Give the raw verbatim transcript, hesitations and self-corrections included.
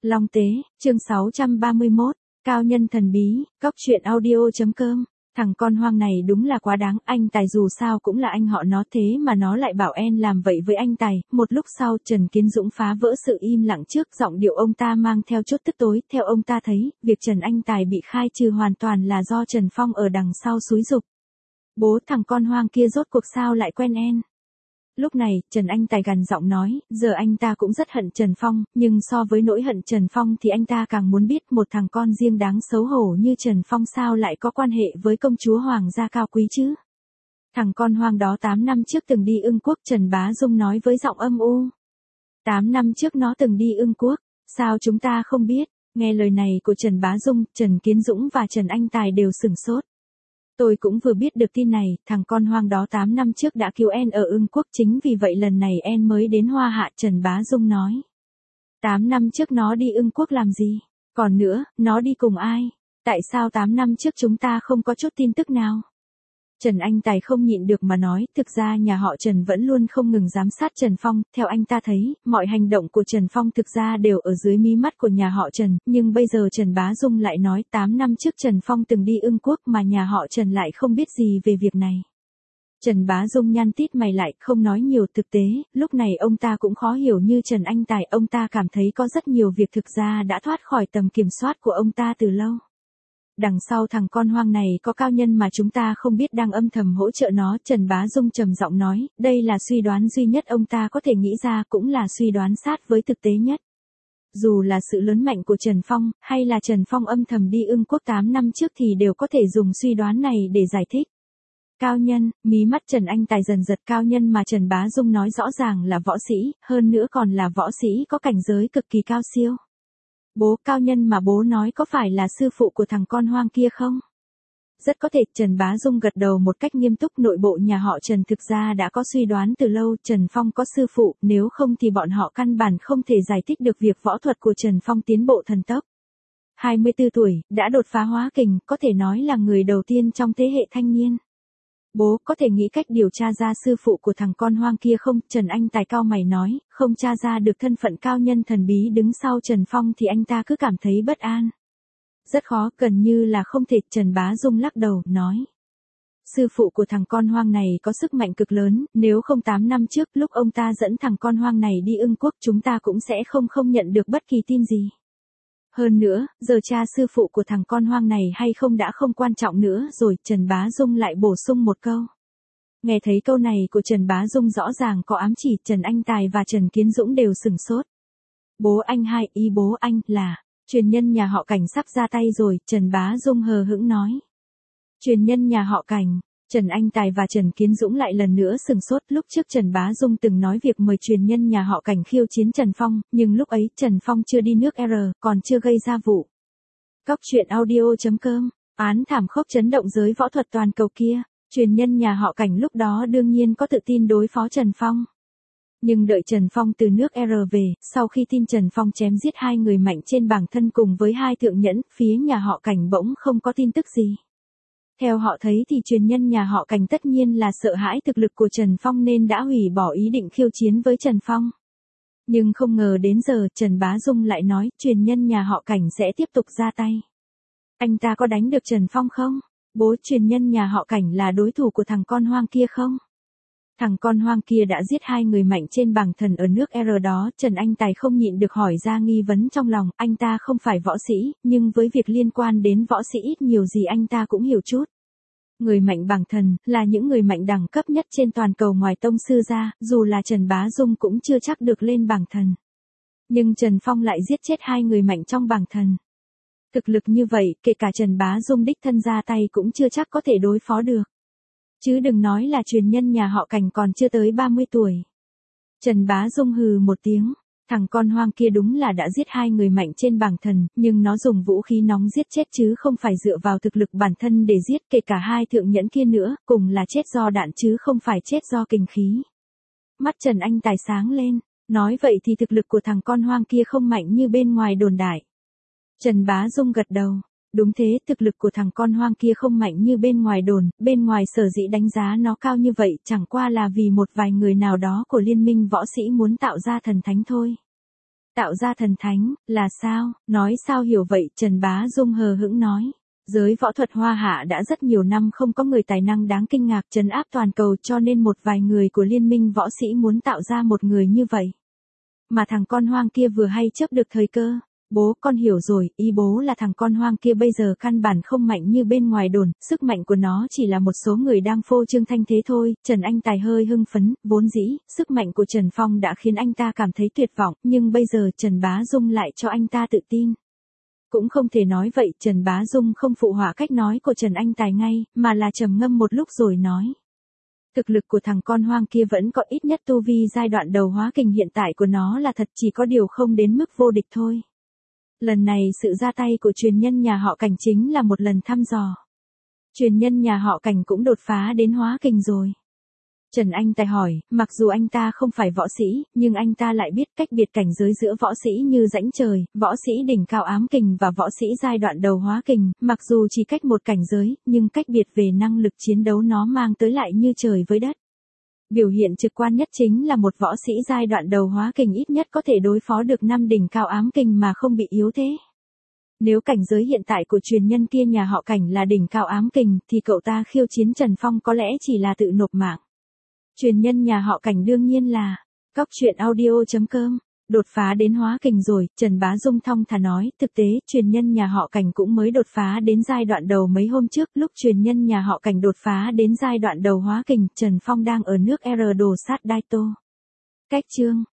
Long Tế, chương sáu trăm ba mươi mốt, Cao nhân thần bí, cóc truyện audio.com. Thằng con hoang này đúng là quá đáng, anh Tài dù sao cũng là anh họ nó, thế mà nó lại bảo En làm vậy với anh Tài. Một lúc sau Trần Kiến Dũng phá vỡ sự im lặng trước, giọng điệu ông ta mang theo chút tức tối. Theo ông ta thấy, việc Trần Anh Tài bị khai trừ hoàn toàn là do Trần Phong ở đằng sau xúi giục. Bố, thằng con hoang kia rốt cuộc sao lại quen En? Lúc này, Trần Anh Tài gằn giọng nói, giờ anh ta cũng rất hận Trần Phong, nhưng so với nỗi hận Trần Phong thì anh ta càng muốn biết một thằng con riêng đáng xấu hổ như Trần Phong sao lại có quan hệ với công chúa hoàng gia cao quý chứ. Thằng con hoang đó tám năm trước từng đi Ưng Quốc, Trần Bá Dung nói với giọng âm u. tám năm trước nó từng đi Ưng Quốc, sao chúng ta không biết? Nghe lời này của Trần Bá Dung, Trần Kiến Dũng và Trần Anh Tài đều sửng sốt. Tôi cũng vừa biết được tin này, thằng con hoang đó tám năm trước đã cứu En ở Ưng Quốc, chính vì vậy lần này En mới đến Hoa Hạ, Trần Bá Dung nói. tám năm trước nó đi Ưng Quốc làm gì? Còn nữa, nó đi cùng ai? Tại sao tám năm trước chúng ta không có chút tin tức nào? Trần Anh Tài không nhịn được mà nói, thực ra nhà họ Trần vẫn luôn không ngừng giám sát Trần Phong, theo anh ta thấy, mọi hành động của Trần Phong thực ra đều ở dưới mí mắt của nhà họ Trần, nhưng bây giờ Trần Bá Dung lại nói tám năm trước Trần Phong từng đi Ưng Quốc mà nhà họ Trần lại không biết gì về việc này. Trần Bá Dung nhăn tít mày lại, không nói nhiều. Thực tế, lúc này ông ta cũng khó hiểu như Trần Anh Tài, ông ta cảm thấy có rất nhiều việc thực ra đã thoát khỏi tầm kiểm soát của ông ta từ lâu. Đằng sau thằng con hoang này có cao nhân mà chúng ta không biết đang âm thầm hỗ trợ nó, Trần Bá Dung trầm giọng nói, đây là suy đoán duy nhất ông ta có thể nghĩ ra, cũng là suy đoán sát với thực tế nhất. Dù là sự lớn mạnh của Trần Phong, hay là Trần Phong âm thầm đi Ưng Quốc tám năm trước thì đều có thể dùng suy đoán này để giải thích. Cao nhân, mí mắt Trần Anh Tài dần giật, cao nhân mà Trần Bá Dung nói rõ ràng là võ sĩ, hơn nữa còn là võ sĩ có cảnh giới cực kỳ cao siêu. Bố, cao nhân mà bố nói có phải là sư phụ của thằng con hoang kia không? Rất có thể, Trần Bá Dung gật đầu một cách nghiêm túc. Nội bộ nhà họ Trần thực ra đã có suy đoán từ lâu, Trần Phong có sư phụ, nếu không thì bọn họ căn bản không thể giải thích được việc võ thuật của Trần Phong tiến bộ thần tốc. hai mươi tư tuổi, đã đột phá hóa kình, có thể nói là người đầu tiên trong thế hệ thanh niên. Bố, có thể nghĩ cách điều tra ra sư phụ của thằng con hoang kia không? Trần Anh Tài cau mày nói, không tra ra được thân phận cao nhân thần bí đứng sau Trần Phong thì anh ta cứ cảm thấy bất an. Rất khó, gần như là không thể. Trần Bá Dung lắc đầu, nói. Sư phụ của thằng con hoang này có sức mạnh cực lớn, nếu không tám năm trước lúc ông ta dẫn thằng con hoang này đi Ưng Quốc chúng ta cũng sẽ không không nhận được bất kỳ tin gì. Hơn nữa, giờ cha sư phụ của thằng con hoang này hay không đã không quan trọng nữa rồi, Trần Bá Dung lại bổ sung một câu. Nghe thấy câu này của Trần Bá Dung rõ ràng có ám chỉ, Trần Anh Tài và Trần Kiến Dũng đều sửng sốt. Bố anh hai, ý bố anh là, truyền nhân nhà họ Cảnh sắp ra tay rồi, Trần Bá Dung hờ hững nói. Truyền nhân nhà họ Cảnh. Trần Anh Tài và Trần Kiến Dũng lại lần nữa sừng sốt, lúc trước Trần Bá Dung từng nói việc mời truyền nhân nhà họ Cảnh khiêu chiến Trần Phong, nhưng lúc ấy Trần Phong chưa đi nước R, còn chưa gây ra vụ. Cóc truyện audio.com, án thảm khốc chấn động giới võ thuật toàn cầu kia, truyền nhân nhà họ Cảnh lúc đó đương nhiên có tự tin đối phó Trần Phong. Nhưng đợi Trần Phong từ nước R về, sau khi tin Trần Phong chém giết hai người mạnh trên bảng thân cùng với hai thượng nhẫn, phía nhà họ Cảnh bỗng không có tin tức gì. Theo họ thấy thì truyền nhân nhà họ Cảnh tất nhiên là sợ hãi thực lực của Trần Phong nên đã hủy bỏ ý định khiêu chiến với Trần Phong. Nhưng không ngờ đến giờ Trần Bá Dung lại nói truyền nhân nhà họ Cảnh sẽ tiếp tục ra tay. Anh ta có đánh được Trần Phong không? Bố, truyền nhân nhà họ Cảnh là đối thủ của thằng con hoang kia không? Thằng con hoang kia đã giết hai người mạnh trên bảng thần ở nước R đó, Trần Anh Tài không nhịn được hỏi ra nghi vấn trong lòng, anh ta không phải võ sĩ, nhưng với việc liên quan đến võ sĩ ít nhiều gì anh ta cũng hiểu chút. Người mạnh bảng thần, là những người mạnh đẳng cấp nhất trên toàn cầu ngoài tông sư ra, dù là Trần Bá Dung cũng chưa chắc được lên bảng thần. Nhưng Trần Phong lại giết chết hai người mạnh trong bảng thần. Thực lực như vậy, kể cả Trần Bá Dung đích thân ra tay cũng chưa chắc có thể đối phó được. Chứ đừng nói là truyền nhân nhà họ Cảnh còn chưa tới ba mươi tuổi. Trần Bá Dung hừ một tiếng, thằng con hoang kia đúng là đã giết hai người mạnh trên bảng thần, nhưng nó dùng vũ khí nóng giết chết chứ không phải dựa vào thực lực bản thân để giết, kể cả hai thượng nhẫn kia nữa, cùng là chết do đạn chứ không phải chết do kình khí. Mắt Trần Anh Tài sáng lên, nói vậy thì thực lực của thằng con hoang kia không mạnh như bên ngoài đồn đại. Trần Bá Dung gật đầu. Đúng thế, thực lực của thằng con hoang kia không mạnh như bên ngoài đồn, bên ngoài sở dĩ đánh giá nó cao như vậy chẳng qua là vì một vài người nào đó của liên minh võ sĩ muốn tạo ra thần thánh thôi. Tạo ra thần thánh, là sao? Nói sao hiểu vậy? Trần Bá Dung hờ hững nói. Giới võ thuật Hoa Hạ đã rất nhiều năm không có người tài năng đáng kinh ngạc trấn áp toàn cầu cho nên một vài người của liên minh võ sĩ muốn tạo ra một người như vậy. Mà thằng con hoang kia vừa hay chớp được thời cơ. Bố, con hiểu rồi, ý bố là thằng con hoang kia bây giờ căn bản không mạnh như bên ngoài đồn, sức mạnh của nó chỉ là một số người đang phô trương thanh thế thôi. Trần Anh Tài hơi hưng phấn, vốn dĩ, sức mạnh của Trần Phong đã khiến anh ta cảm thấy tuyệt vọng, nhưng bây giờ Trần Bá Dung lại cho anh ta tự tin. Cũng không thể nói vậy, Trần Bá Dung không phụ họa cách nói của Trần Anh Tài ngay, mà là trầm ngâm một lúc rồi nói. Thực lực của thằng con hoang kia vẫn có ít nhất tu vi giai đoạn đầu hóa kình hiện tại của nó là thật, chỉ có điều không đến mức vô địch thôi. Lần này sự ra tay của truyền nhân nhà họ Cảnh chính là một lần thăm dò. Truyền nhân nhà họ Cảnh cũng đột phá đến hóa kình rồi. Trần Anh Tài hỏi, mặc dù anh ta không phải võ sĩ, nhưng anh ta lại biết cách biệt cảnh giới giữa võ sĩ như rãnh trời, võ sĩ đỉnh cao ám kình và võ sĩ giai đoạn đầu hóa kình, mặc dù chỉ cách một cảnh giới, nhưng cách biệt về năng lực chiến đấu nó mang tới lại như trời với đất. Biểu hiện trực quan nhất chính là một võ sĩ giai đoạn đầu hóa kình ít nhất có thể đối phó được năm đỉnh cao ám kình mà không bị yếu thế. Nếu cảnh giới hiện tại của truyền nhân kia nhà họ Cảnh là đỉnh cao ám kình thì cậu ta khiêu chiến Trần Phong có lẽ chỉ là tự nộp mạng. Truyền nhân nhà họ Cảnh đương nhiên là Cóc Truyện Audio chấm com. Đột phá đến hóa kình rồi, Trần Bá Dung thong thả nói, thực tế, truyền nhân nhà họ Cảnh cũng mới đột phá đến giai đoạn đầu mấy hôm trước, lúc truyền nhân nhà họ Cảnh đột phá đến giai đoạn đầu hóa kình, Trần Phong đang ở nước R đổ sát Daito. Cách chương